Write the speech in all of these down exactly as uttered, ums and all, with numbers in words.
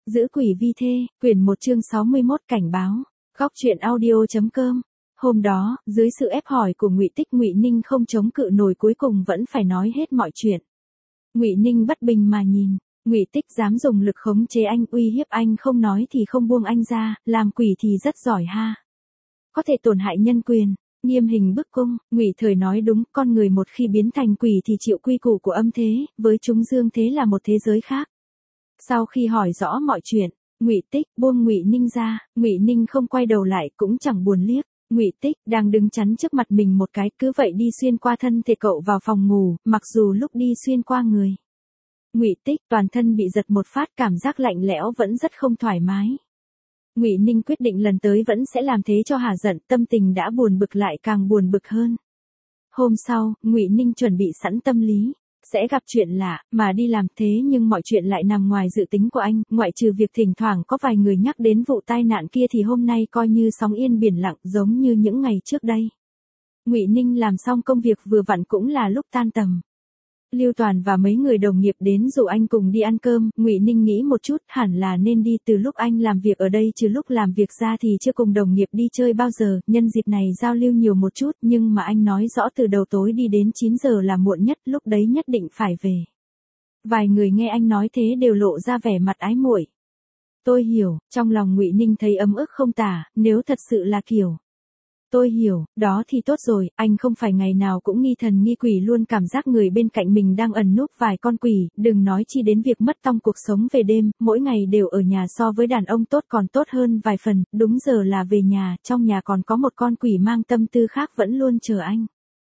Giữ quỷ vi thê, quyển một chương sáu mươi mốt cảnh báo. Góc truyện audio chấm com. Hôm đó, dưới sự ép hỏi của Ngụy Tích, Ngụy Ninh không chống cự nổi, cuối cùng vẫn phải nói hết mọi chuyện. Ngụy Ninh bất bình mà nhìn, Ngụy Tích dám dùng lực khống chế anh, uy hiếp anh, không nói thì không buông anh ra, làm quỷ thì rất giỏi ha. Có thể tổn hại nhân quyền, nghiêm hình bức cung. Ngụy Thời nói đúng, con người một khi biến thành quỷ thì chịu quy củ của âm thế, với chúng dương thế là một thế giới khác. Sau khi hỏi rõ mọi chuyện, Ngụy Tích buông Ngụy Ninh ra, Ngụy Ninh không quay đầu lại, cũng chẳng buồn liếc. Ngụy Tích đang đứng chắn trước mặt mình một cái, cứ vậy đi xuyên qua thân thể cậu vào phòng ngủ, mặc dù lúc đi xuyên qua người Ngụy Tích toàn thân bị giật một phát, cảm giác lạnh lẽo vẫn rất không thoải mái. Ngụy Ninh quyết định lần tới vẫn sẽ làm thế cho hả giận, tâm tình đã buồn bực lại càng buồn bực hơn. Hôm sau, Ngụy Ninh chuẩn bị sẵn tâm lý sẽ gặp chuyện lạ, mà đi làm, thế nhưng mọi chuyện lại nằm ngoài dự tính của anh, ngoại trừ việc thỉnh thoảng có vài người nhắc đến vụ tai nạn kia thì hôm nay coi như sóng yên biển lặng, giống như những ngày trước đây. Ngụy Ninh làm xong công việc vừa vặn cũng là lúc tan tầm. Lưu Toàn và mấy người đồng nghiệp đến rủ anh cùng đi ăn cơm. Ngụy Ninh nghĩ một chút, hẳn là nên đi, từ lúc anh làm việc ở đây trừ lúc làm việc ra thì chưa cùng đồng nghiệp đi chơi bao giờ, nhân dịp này giao lưu nhiều một chút, nhưng mà anh nói rõ từ đầu tối đi đến chín giờ là muộn nhất, lúc đấy nhất định phải về. Vài người nghe anh nói thế đều lộ ra vẻ mặt ái muội. Tôi hiểu, trong lòng Ngụy Ninh thấy ấm ức không tả, nếu thật sự là kiểu tôi hiểu, đó thì tốt rồi, anh không phải ngày nào cũng nghi thần nghi quỷ, luôn cảm giác người bên cạnh mình đang ẩn núp vài con quỷ, đừng nói chi đến việc mất tong cuộc sống về đêm, mỗi ngày đều ở nhà so với đàn ông tốt còn tốt hơn vài phần, đúng giờ là về nhà, trong nhà còn có một con quỷ mang tâm tư khác vẫn luôn chờ anh.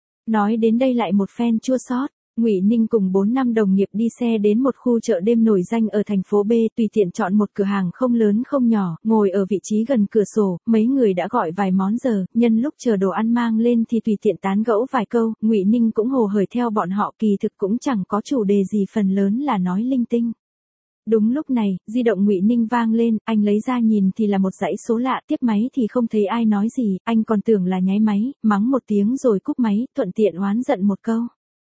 Nói đến đây lại một phen chua xót. Ngụy Ninh cùng bốn năm đồng nghiệp đi xe đến một khu chợ đêm nổi danh ở thành phố B, tùy tiện chọn một cửa hàng không lớn không nhỏ, ngồi ở vị trí gần cửa sổ, mấy người đã gọi vài món giờ, nhân lúc chờ đồ ăn mang lên thì tùy tiện tán gẫu vài câu, Ngụy Ninh cũng hồ hởi theo bọn họ, kỳ thực cũng chẳng có chủ đề gì, phần lớn là nói linh tinh. Đúng lúc này, di động Ngụy Ninh vang lên, anh lấy ra nhìn thì là một dãy số lạ, tiếp máy thì không thấy ai nói gì, anh còn tưởng là nháy máy, mắng một tiếng rồi cúp máy, thuận tiện oán giận một câu.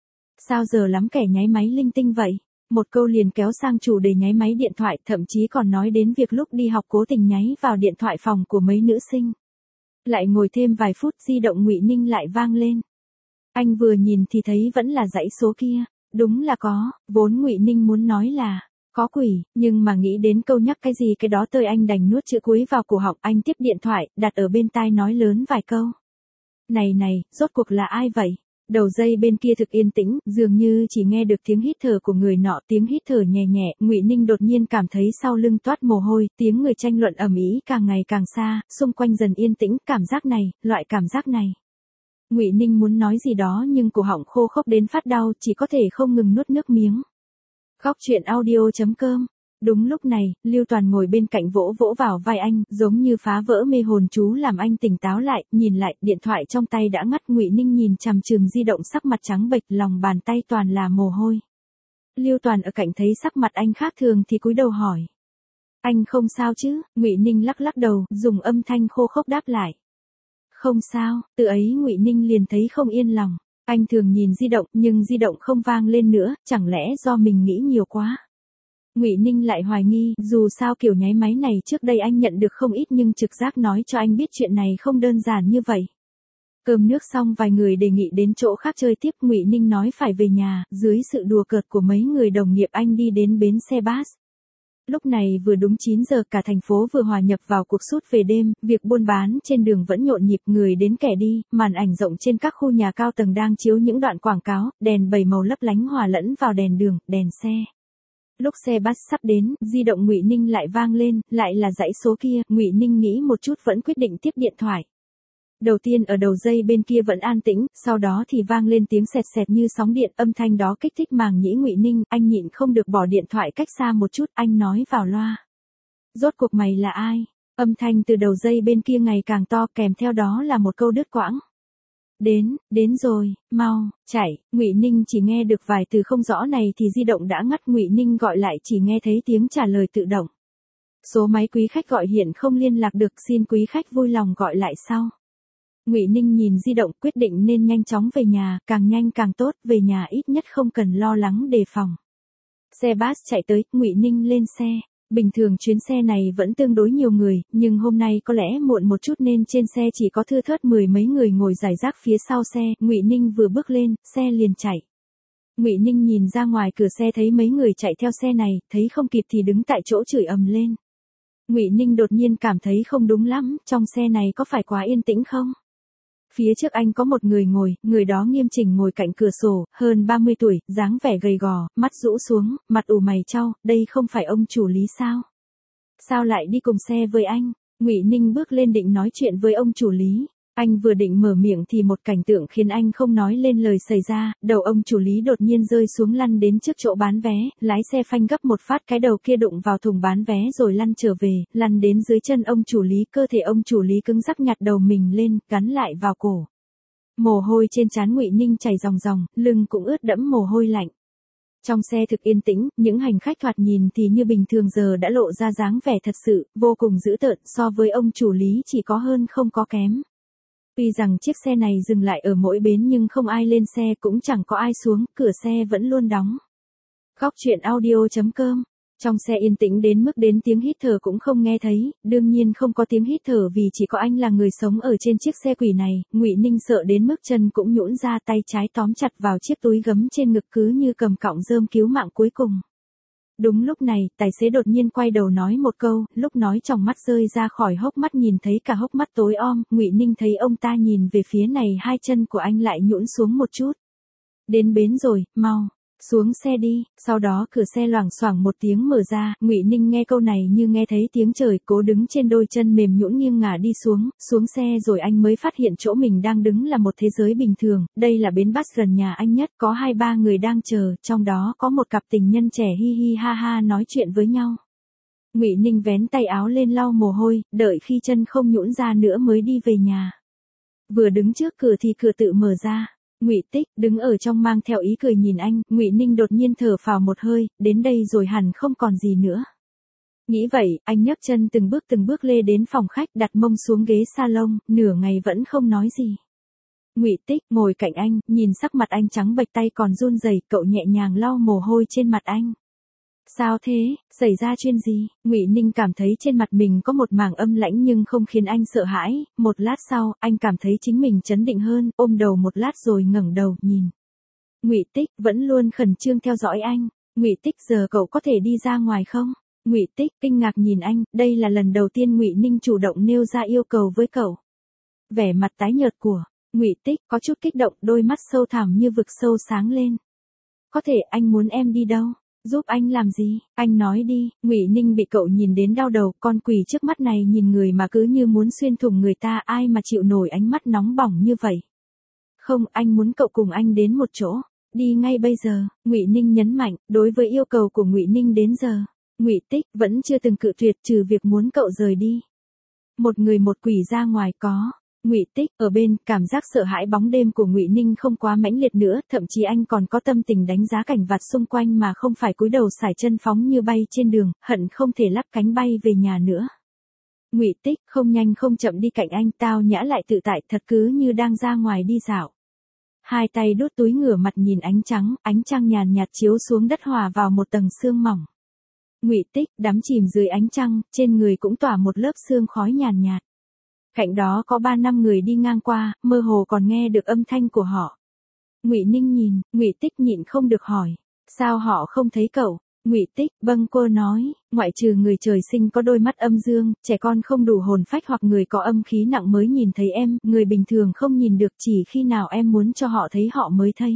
Sao giờ lắm kẻ nháy máy linh tinh vậy? Một câu liền kéo sang chủ đề nháy máy điện thoại, thậm chí còn nói đến việc lúc đi học cố tình nháy vào điện thoại phòng của mấy nữ sinh. Lại ngồi thêm vài phút, di động Ngụy Ninh lại vang lên. Anh vừa nhìn thì thấy vẫn là dãy số kia, đúng là có, vốn Ngụy Ninh muốn nói là có quỷ, nhưng mà nghĩ đến câu nhắc cái gì cái đó tơi, anh đành nuốt chữ cuối vào cổ họng, anh tiếp điện thoại, đặt ở bên tai nói lớn vài câu. Này này, rốt cuộc là ai vậy? Đầu dây bên kia thực yên tĩnh, dường như chỉ nghe được tiếng hít thở của người nọ, tiếng hít thở nhẹ nhẹ, Ngụy Ninh đột nhiên cảm thấy sau lưng toát mồ hôi, tiếng người tranh luận ầm ĩ càng ngày càng xa, xung quanh dần yên tĩnh, cảm giác này, loại cảm giác này. Ngụy Ninh muốn nói gì đó nhưng cổ họng khô khốc đến phát đau, chỉ có thể không ngừng nuốt nước miếng. Góc truyện audio chấm com. Đúng lúc này, Lưu Toàn ngồi bên cạnh vỗ vỗ vào vai anh, giống như phá vỡ mê hồn chú làm anh tỉnh táo lại, nhìn lại, điện thoại trong tay đã ngắt. Ngụy Ninh nhìn chằm chằm di động, sắc mặt trắng bệch, lòng bàn tay toàn là mồ hôi. Lưu Toàn ở cạnh thấy sắc mặt anh khác thường thì cúi đầu hỏi. Anh không sao chứ? Ngụy Ninh lắc lắc đầu, dùng âm thanh khô khốc đáp lại. Không sao, từ ấy Ngụy Ninh liền thấy không yên lòng. Anh thường nhìn di động, nhưng di động không vang lên nữa, chẳng lẽ do mình nghĩ nhiều quá? Ngụy Ninh lại hoài nghi, dù sao kiểu nháy máy này trước đây anh nhận được không ít, nhưng trực giác nói cho anh biết chuyện này không đơn giản như vậy. Cơm nước xong, vài người đề nghị đến chỗ khác chơi tiếp, Ngụy Ninh nói phải về nhà, dưới sự đùa cợt của mấy người đồng nghiệp anh đi đến bến xe bus. Lúc này vừa đúng chín giờ, cả thành phố vừa hòa nhập vào cuộc sút về đêm, việc buôn bán trên đường vẫn nhộn nhịp, người đến kẻ đi, màn ảnh rộng trên các khu nhà cao tầng đang chiếu những đoạn quảng cáo, đèn bảy màu lấp lánh hòa lẫn vào đèn đường, đèn xe. Lúc xe bus sắp đến, di động Ngụy Ninh lại vang lên, lại là dãy số kia, Ngụy Ninh nghĩ một chút vẫn quyết định tiếp điện thoại. Đầu tiên ở đầu dây bên kia vẫn an tĩnh, sau đó thì vang lên tiếng sẹt sẹt như sóng điện, âm thanh đó kích thích màng nhĩ Ngụy Ninh, anh nhịn không được bỏ điện thoại cách xa một chút, anh nói vào loa. Rốt cuộc mày là ai? Âm thanh từ đầu dây bên kia ngày càng to, kèm theo đó là một câu đứt quãng. Đến, đến rồi, mau, chạy. Ngụy Ninh chỉ nghe được vài từ không rõ này thì di động đã ngắt. Ngụy Ninh gọi lại chỉ nghe thấy tiếng trả lời tự động. Số máy quý khách gọi hiện không liên lạc được, xin quý khách vui lòng gọi lại sau. Ngụy Ninh nhìn di động, quyết định nên nhanh chóng về nhà, càng nhanh càng tốt, về nhà ít nhất không cần lo lắng đề phòng. Xe bus chạy tới, Ngụy Ninh lên xe. Bình thường chuyến xe này vẫn tương đối nhiều người, nhưng hôm nay có lẽ muộn một chút nên trên xe chỉ có thưa thớt mười mấy người ngồi rải rác phía sau xe. Ngụy Ninh vừa bước lên, xe liền chạy. Ngụy Ninh nhìn ra ngoài cửa xe thấy mấy người chạy theo xe này, thấy không kịp thì đứng tại chỗ chửi ầm lên. Ngụy Ninh đột nhiên cảm thấy không đúng lắm, trong xe này có phải quá yên tĩnh không? Phía trước anh có một người ngồi, người đó nghiêm chỉnh ngồi cạnh cửa sổ, hơn ba mươi tuổi, dáng vẻ gầy gò, mắt rũ xuống, mặt ủ mày chau, đây không phải ông chủ Lý sao? Sao lại đi cùng xe với anh? Ngụy Ninh bước lên định nói chuyện với ông chủ Lý. Anh vừa định mở miệng thì một cảnh tượng khiến anh không nói lên lời xảy ra, đầu ông chủ Lý đột nhiên rơi xuống lăn đến trước chỗ bán vé, lái xe phanh gấp một phát cái đầu kia đụng vào thùng bán vé rồi lăn trở về, lăn đến dưới chân ông chủ Lý, cơ thể ông chủ Lý cứng rắc nhặt đầu mình lên, gắn lại vào cổ. Mồ hôi trên trán Ngụy Ninh chảy ròng ròng, lưng cũng ướt đẫm mồ hôi lạnh. Trong xe thực yên tĩnh, những hành khách thoạt nhìn thì như bình thường giờ đã lộ ra dáng vẻ thật sự, vô cùng dữ tợn, so với ông chủ Lý chỉ có hơn không có kém. Tuy rằng chiếc xe này dừng lại ở mỗi bến nhưng không ai lên xe cũng chẳng có ai xuống, cửa xe vẫn luôn đóng. Góc truyện audio chấm com. Trong xe yên tĩnh đến mức đến tiếng hít thở cũng không nghe thấy, đương nhiên không có tiếng hít thở vì chỉ có anh là người sống ở trên chiếc xe quỷ này. Ngụy Ninh sợ đến mức chân cũng nhũn ra, tay trái tóm chặt vào chiếc túi gấm trên ngực cứ như cầm cọng rơm cứu mạng cuối cùng. Đúng lúc này, tài xế đột nhiên quay đầu nói một câu, lúc nói tròng mắt rơi ra khỏi hốc mắt nhìn thấy cả hốc mắt tối om. Ngụy Ninh thấy ông ta nhìn về phía này, hai chân của anh lại nhũn xuống một chút. Đến bến rồi, mau xuống xe đi. Sau đó cửa xe loảng xoảng một tiếng mở ra, Ngụy Ninh nghe câu này như nghe thấy tiếng trời, cố đứng trên đôi chân mềm nhũn nghiêng ngả đi xuống, xuống xe rồi anh mới phát hiện chỗ mình đang đứng là một thế giới bình thường, đây là bến bus gần nhà anh nhất, có hai ba người đang chờ, trong đó có một cặp tình nhân trẻ hi hi ha ha nói chuyện với nhau. Ngụy Ninh vén tay áo lên lau mồ hôi, đợi khi chân không nhũn ra nữa mới đi về nhà. Vừa đứng trước cửa thì cửa tự mở ra. Ngụy Tích đứng ở trong mang theo ý cười nhìn anh, Ngụy Ninh đột nhiên thở phào một hơi, đến đây rồi hẳn không còn gì nữa. Nghĩ vậy, anh nhấc chân từng bước từng bước lê đến phòng khách, đặt mông xuống ghế salon, nửa ngày vẫn không nói gì. Ngụy Tích ngồi cạnh anh, nhìn sắc mặt anh trắng bệch, tay còn run rẩy, cậu nhẹ nhàng lau mồ hôi trên mặt anh. Sao thế, xảy ra chuyện gì? Ngụy Ninh cảm thấy trên mặt mình có một mảng âm lãnh nhưng không khiến anh sợ hãi, một lát sau, anh cảm thấy chính mình trấn định hơn, ôm đầu một lát rồi ngẩng đầu, nhìn. Ngụy Tích vẫn luôn khẩn trương theo dõi anh. Ngụy Tích, giờ cậu có thể đi ra ngoài không? Ngụy Tích kinh ngạc nhìn anh, đây là lần đầu tiên Ngụy Ninh chủ động nêu ra yêu cầu với cậu. Vẻ mặt tái nhợt của Ngụy Tích có chút kích động, đôi mắt sâu thẳm như vực sâu sáng lên. Có thể, anh muốn em đi đâu? Giúp anh làm gì? Anh nói đi. Ngụy Ninh bị cậu nhìn đến đau đầu, con quỷ trước mắt này nhìn người mà cứ như muốn xuyên thủng người ta, ai mà chịu nổi ánh mắt nóng bỏng như vậy. Không, anh muốn cậu cùng anh đến một chỗ, đi ngay bây giờ. Ngụy Ninh nhấn mạnh, đối với yêu cầu của Ngụy Ninh đến giờ, Ngụy Tích vẫn chưa từng cự tuyệt, trừ việc muốn cậu rời đi. Một người một quỷ ra ngoài có. Ngụy Tích ở bên, cảm giác sợ hãi bóng đêm của Ngụy Ninh không quá mãnh liệt nữa, thậm chí anh còn có tâm tình đánh giá cảnh vật xung quanh mà không phải cúi đầu sải chân phóng như bay trên đường, hận không thể lắp cánh bay về nhà nữa. Ngụy Tích không nhanh không chậm đi cạnh anh, tao nhã lại tự tại, thật cứ như đang ra ngoài đi dạo. Hai tay đút túi, ngửa mặt nhìn ánh trắng, ánh trăng nhàn nhạt chiếu xuống đất hòa vào một tầng sương mỏng. Ngụy Tích đắm chìm dưới ánh trăng, trên người cũng tỏa một lớp sương khói nhàn nhạt. Cạnh đó có ba năm người đi ngang qua, mơ hồ còn nghe được âm thanh của họ. Ngụy Ninh nhìn, Ngụy Tích nhịn không được hỏi, sao họ không thấy cậu? Ngụy Tích bâng quơ nói, ngoại trừ người trời sinh có đôi mắt âm dương, trẻ con không đủ hồn phách hoặc người có âm khí nặng mới nhìn thấy em, người bình thường không nhìn được, chỉ khi nào em muốn cho họ thấy họ mới thấy.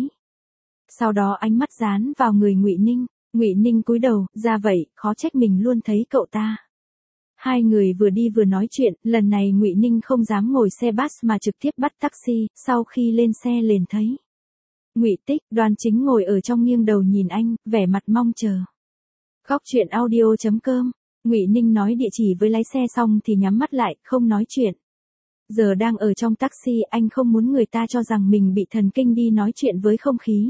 Sau đó ánh mắt dán vào người Ngụy Ninh, Ngụy Ninh cúi đầu, ra vậy, khó trách mình luôn thấy cậu ta. Hai người vừa đi vừa nói chuyện, lần này Ngụy Ninh không dám ngồi xe bus mà trực tiếp bắt taxi, sau khi lên xe liền thấy Ngụy Tích, Đoan Chính ngồi ở trong nghiêng đầu nhìn anh, vẻ mặt mong chờ. Góc truyện audio chấm com. Ngụy Ninh nói địa chỉ với lái xe xong thì nhắm mắt lại, không nói chuyện. Giờ đang ở trong taxi, anh không muốn người ta cho rằng mình bị thần kinh đi nói chuyện với không khí.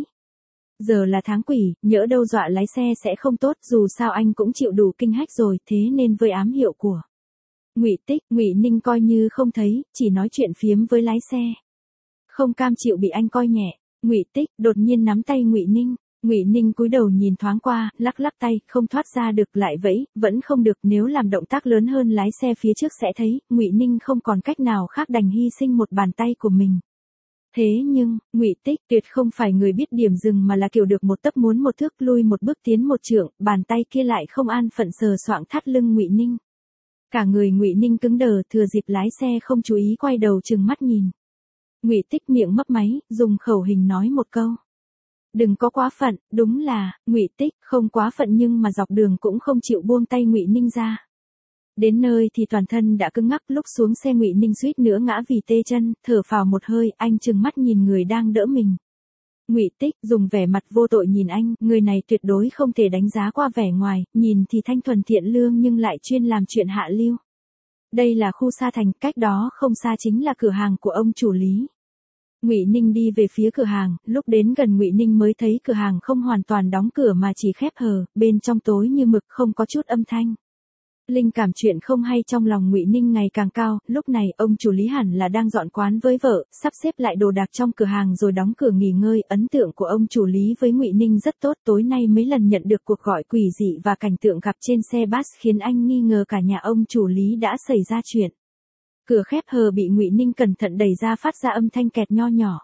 Giờ là tháng quỷ, nhỡ đâu dọa lái xe sẽ không tốt, dù sao anh cũng chịu đủ kinh hách rồi, thế nên với ám hiệu của Ngụy Tích, Ngụy Ninh coi như không thấy, chỉ nói chuyện phiếm với lái xe. Không cam chịu bị anh coi nhẹ, Ngụy Tích đột nhiên nắm tay Ngụy Ninh. Ngụy Ninh cúi đầu nhìn thoáng qua, lắc lắc tay, không thoát ra được, lại vẫy, vẫn không được, nếu làm động tác lớn hơn lái xe phía trước sẽ thấy, Ngụy Ninh không còn cách nào khác đành hy sinh một bàn tay của mình. Thế nhưng, Ngụy Tích tuyệt không phải người biết điểm dừng mà là kiểu được một tấc muốn một thước, lui một bước tiến một trượng, bàn tay kia lại không an phận sờ soạng thắt lưng Ngụy Ninh. Cả người Ngụy Ninh cứng đờ, thừa dịp lái xe không chú ý quay đầu trừng mắt nhìn. Ngụy Tích miệng mấp máy, dùng khẩu hình nói một câu. Đừng có quá phận, đúng là, Ngụy Tích không quá phận nhưng mà dọc đường cũng không chịu buông tay Ngụy Ninh ra. Đến nơi thì toàn thân đã cứng ngắc, lúc xuống xe Ngụy Ninh suýt nữa ngã vì tê chân, thở phào một hơi, anh trừng mắt nhìn người đang đỡ mình. Ngụy Tích dùng vẻ mặt vô tội nhìn anh, người này tuyệt đối không thể đánh giá qua vẻ ngoài, nhìn thì thanh thuần thiện lương nhưng lại chuyên làm chuyện hạ lưu. Đây là khu Sa Thành, cách đó không xa chính là cửa hàng của ông chủ Lý. Ngụy Ninh đi về phía cửa hàng, lúc đến gần Ngụy Ninh mới thấy cửa hàng không hoàn toàn đóng cửa mà chỉ khép hờ, bên trong tối như mực, không có chút âm thanh. Linh cảm chuyện không hay trong lòng Ngụy Ninh ngày càng cao, lúc này ông chủ Lý hẳn là đang dọn quán với vợ, sắp xếp lại đồ đạc trong cửa hàng rồi đóng cửa nghỉ ngơi. Ấn tượng của ông chủ Lý với Ngụy Ninh rất tốt, tối nay mấy lần nhận được cuộc gọi quỷ dị và cảnh tượng gặp trên xe bus khiến anh nghi ngờ cả nhà ông chủ Lý đã xảy ra chuyện. Cửa khép hờ bị Ngụy Ninh cẩn thận đẩy ra, phát ra âm thanh kẹt nho nhỏ.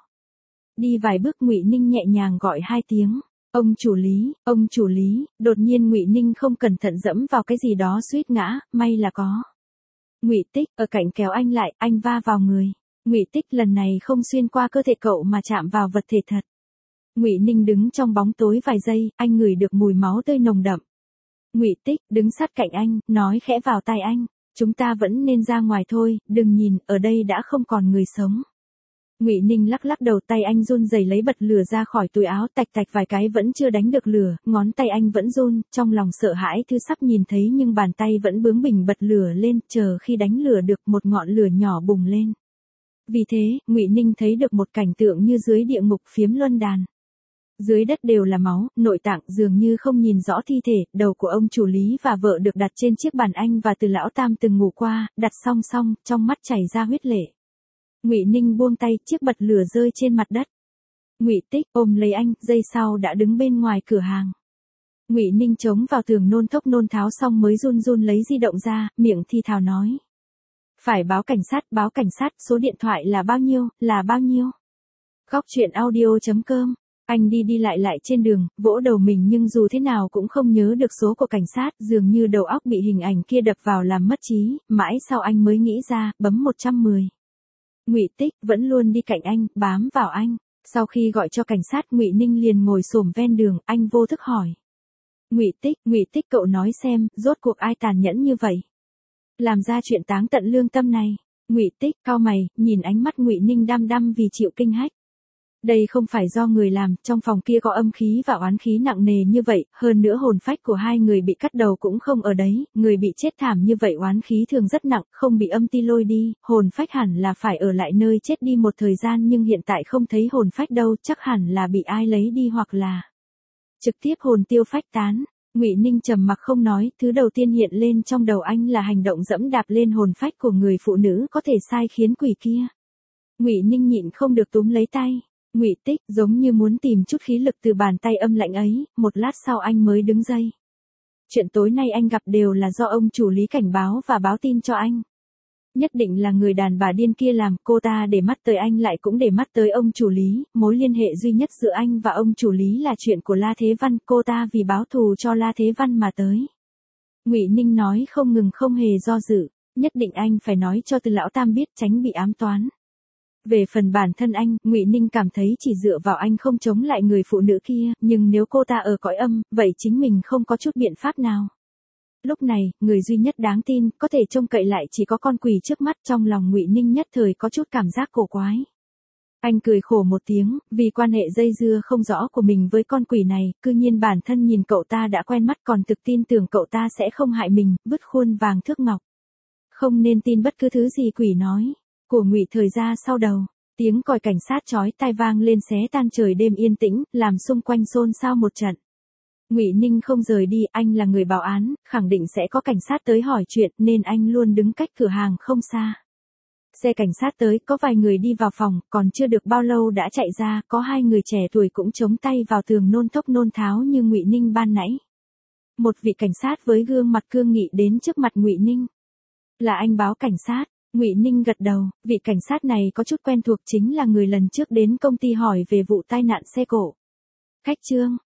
Đi vài bước Ngụy Ninh nhẹ nhàng gọi hai tiếng. Ông chủ Lý, ông chủ Lý, đột nhiên Ngụy Ninh không cẩn thận dẫm vào cái gì đó suýt ngã, may là có Ngụy Tích ở cạnh kéo anh lại, anh va vào người. Ngụy Tích lần này không xuyên qua cơ thể cậu mà chạm vào vật thể thật. Ngụy Ninh đứng trong bóng tối vài giây, anh ngửi được mùi máu tươi nồng đậm. Ngụy Tích đứng sát cạnh anh, nói khẽ vào tai anh, chúng ta vẫn nên ra ngoài thôi, đừng nhìn, ở đây đã không còn người sống. Ngụy Ninh lắc lắc đầu, tay anh run rẩy lấy bật lửa ra khỏi túi áo, tạch tạch vài cái vẫn chưa đánh được lửa, ngón tay anh vẫn run, trong lòng sợ hãi thứ sắp nhìn thấy nhưng bàn tay vẫn bướng bỉnh bật lửa lên, chờ khi đánh lửa được một ngọn lửa nhỏ bùng lên. Vì thế, Ngụy Ninh thấy được một cảnh tượng như dưới địa ngục phiếm luân đàn. Dưới đất đều là máu, nội tạng, dường như không nhìn rõ thi thể, đầu của ông chủ Lý và vợ được đặt trên chiếc bàn anh và Từ lão tam từng ngủ qua, đặt song song, trong mắt chảy ra huyết lệ. Ngụy Ninh buông tay, chiếc bật lửa rơi trên mặt đất. Ngụy Tích ôm lấy anh, giây sau đã đứng bên ngoài cửa hàng. Ngụy Ninh chống vào tường nôn thốc nôn tháo xong mới run run lấy di động ra, miệng thi thào nói. Phải báo cảnh sát, báo cảnh sát, số điện thoại là bao nhiêu, là bao nhiêu? Góc truyện audio chấm com. Anh đi đi lại lại trên đường, vỗ đầu mình nhưng dù thế nào cũng không nhớ được số của cảnh sát, dường như đầu óc bị hình ảnh kia đập vào làm mất trí, mãi sau anh mới nghĩ ra, bấm một trăm mười. Ngụy Tích vẫn luôn đi cạnh anh, bám vào anh. Sau khi gọi cho cảnh sát, Ngụy Ninh liền ngồi xổm ven đường, anh vô thức hỏi. Ngụy Tích, Ngụy Tích cậu nói xem, rốt cuộc ai tàn nhẫn như vậy? Làm ra chuyện táng tận lương tâm này. Ngụy Tích cau mày, nhìn ánh mắt Ngụy Ninh đăm đăm vì chịu kinh hách. Đây không phải do người làm, trong phòng kia có âm khí và oán khí nặng nề như vậy, hơn nữa hồn phách của hai người bị cắt đầu cũng không ở đấy, người bị chết thảm như vậy oán khí thường rất nặng, không bị âm ti lôi đi, hồn phách hẳn là phải ở lại nơi chết đi một thời gian nhưng hiện tại không thấy hồn phách đâu, chắc hẳn là bị ai lấy đi hoặc là trực tiếp hồn tiêu phách tán. Ngụy Ninh trầm mặc không nói, thứ đầu tiên hiện lên trong đầu anh là hành động dẫm đạp lên hồn phách của người phụ nữ có thể sai khiến quỷ kia. Ngụy Ninh nhịn không được túm lấy tay. Ngụy Tích giống như muốn tìm chút khí lực từ bàn tay âm lạnh ấy, một lát sau anh mới đứng dậy. Chuyện tối nay anh gặp đều là do ông chủ Lý cảnh báo và báo tin cho anh. Nhất định là người đàn bà điên kia làm, cô ta để mắt tới anh lại cũng để mắt tới ông chủ Lý, mối liên hệ duy nhất giữa anh và ông chủ Lý là chuyện của La Thế Văn, cô ta vì báo thù cho La Thế Văn mà tới. Ngụy Ninh nói không ngừng không hề do dự, nhất định anh phải nói cho Từ lão tam biết tránh bị ám toán. Về phần bản thân anh, Ngụy Ninh cảm thấy chỉ dựa vào anh không chống lại người phụ nữ kia, nhưng nếu cô ta ở cõi âm, vậy chính mình không có chút biện pháp nào. Lúc này, người duy nhất đáng tin, có thể trông cậy lại chỉ có con quỷ trước mắt, trong lòng Ngụy Ninh nhất thời có chút cảm giác cổ quái. Anh cười khổ một tiếng, vì quan hệ dây dưa không rõ của mình với con quỷ này, cư nhiên bản thân nhìn cậu ta đã quen mắt còn thực tin tưởng cậu ta sẽ không hại mình, vứt khuôn vàng thước ngọc. Không nên tin bất cứ thứ gì quỷ nói. Của Ngụy thời ra sau đầu, tiếng còi cảnh sát chói tai vang lên xé tan trời đêm yên tĩnh, làm xung quanh xôn xao một trận. Ngụy Ninh không rời đi, anh là người báo án, khẳng định sẽ có cảnh sát tới hỏi chuyện nên anh luôn đứng cách cửa hàng không xa. Xe cảnh sát tới, có vài người đi vào phòng, còn chưa được bao lâu đã chạy ra, có hai người trẻ tuổi cũng chống tay vào tường nôn thốc nôn tháo như Ngụy Ninh ban nãy. Một vị cảnh sát với gương mặt cương nghị đến trước mặt Ngụy Ninh. Là anh báo cảnh sát. Ngụy Ninh gật đầu, vị cảnh sát này có chút quen thuộc, chính là người lần trước đến công ty hỏi về vụ tai nạn xe cộ. Khách Trương,